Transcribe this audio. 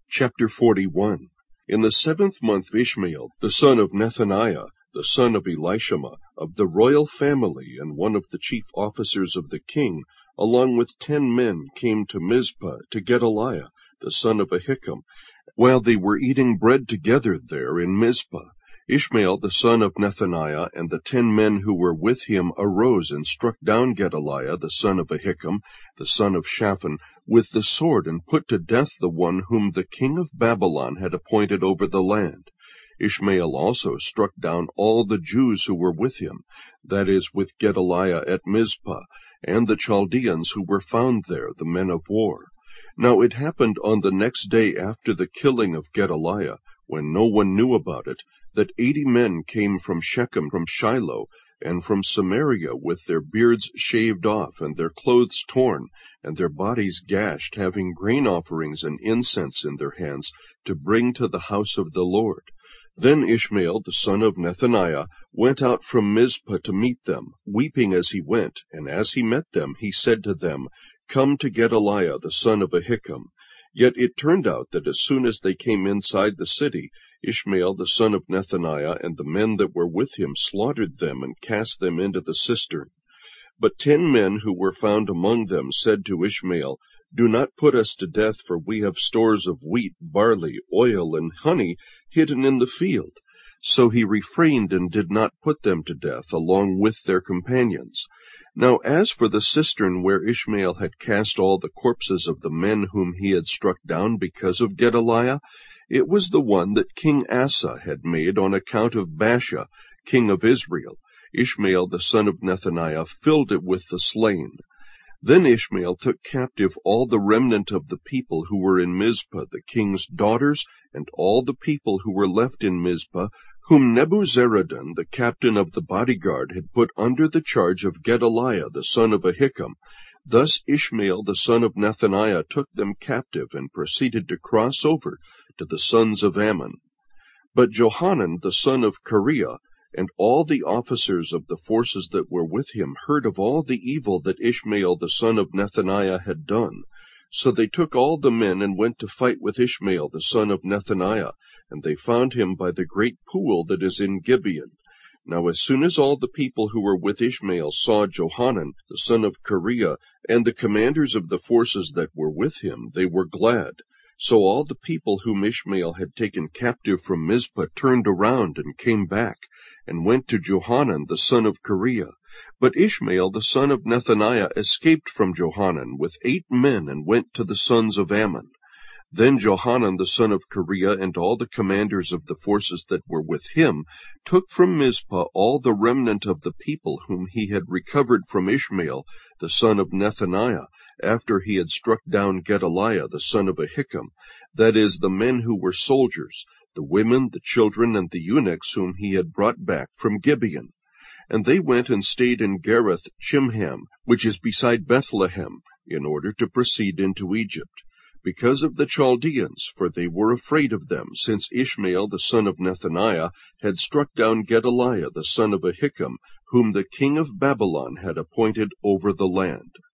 Chapter 41. In the 7th month of Ishmael, the son of Nethaniah, the son of Elishama, of the royal family, and one of the chief officers of the king, along with 10 men, came to Mizpah to Gedaliah, the son of Ahikam, while they were eating bread together there in Mizpah. Ishmael the son of Nethaniah and the 10 men who were with him arose and struck down Gedaliah the son of Ahikam, the son of Shaphan, with the sword, and put to death the one whom the king of Babylon had appointed over the land. Ishmael also struck down all the Jews who were with him, that is, with Gedaliah at Mizpah, and the Chaldeans who were found there, the men of war. Now it happened on the next day after the killing of Gedaliah, when no one knew about it, that 80 men came from Shechem, from Shiloh, and from Samaria, with their beards shaved off, and their clothes torn, and their bodies gashed, having grain offerings and incense in their hands, to bring to the house of the Lord. Then Ishmael the son of Nethaniah went out from Mizpah to meet them, weeping as he went, and as he met them, he said to them, "Come to Gedaliah the son of Ahikam." Yet it turned out that as soon as they came inside the city, Ishmael the son of Nethaniah and the men that were with him slaughtered them and cast them into the cistern. But 10 men who were found among them said to Ishmael, "Do not put us to death, for we have stores of wheat, barley, oil, and honey hidden in the field." So he refrained and did not put them to death, along with their companions. Now as for the cistern where Ishmael had cast all the corpses of the men whom he had struck down because of Gedaliah, it was the one that King Asa had made on account of Baasha, king of Israel. Ishmael the son of Nethaniah filled it with the slain. Then Ishmael took captive all the remnant of the people who were in Mizpah, the king's daughters, and all the people who were left in Mizpah, whom Nebuzaradan, the captain of the bodyguard, had put under the charge of Gedaliah the son of Ahikam. Thus Ishmael the son of Nethaniah took them captive, and proceeded to cross over to the sons of Ammon. But Johanan the son of Kareah, and all the officers of the forces that were with him, heard of all the evil that Ishmael the son of Nethaniah had done. So they took all the men and went to fight with Ishmael the son of Nethaniah, and they found him by the great pool that is in Gibeon. Now as soon as all the people who were with Ishmael saw Johanan the son of Kareah, and the commanders of the forces that were with him, they were glad. So all the people whom Ishmael had taken captive from Mizpah turned around and came back, and went to Johanan the son of Kareah. But Ishmael the son of Nethaniah escaped from Johanan with 8 men, and went to the sons of Ammon. Then Johanan the son of Kareah and all the commanders of the forces that were with him took from Mizpah all the remnant of the people whom he had recovered from Ishmael the son of Nethaniah, after he had struck down Gedaliah the son of Ahikam, that is, the men who were soldiers, the women, the children, and the eunuchs whom he had brought back from Gibeon. And they went and stayed in Gereth Chimham, which is beside Bethlehem, in order to proceed into Egypt, because of the Chaldeans, for they were afraid of them, since Ishmael the son of Nethaniah had struck down Gedaliah the son of Ahikam, whom the king of Babylon had appointed over the land.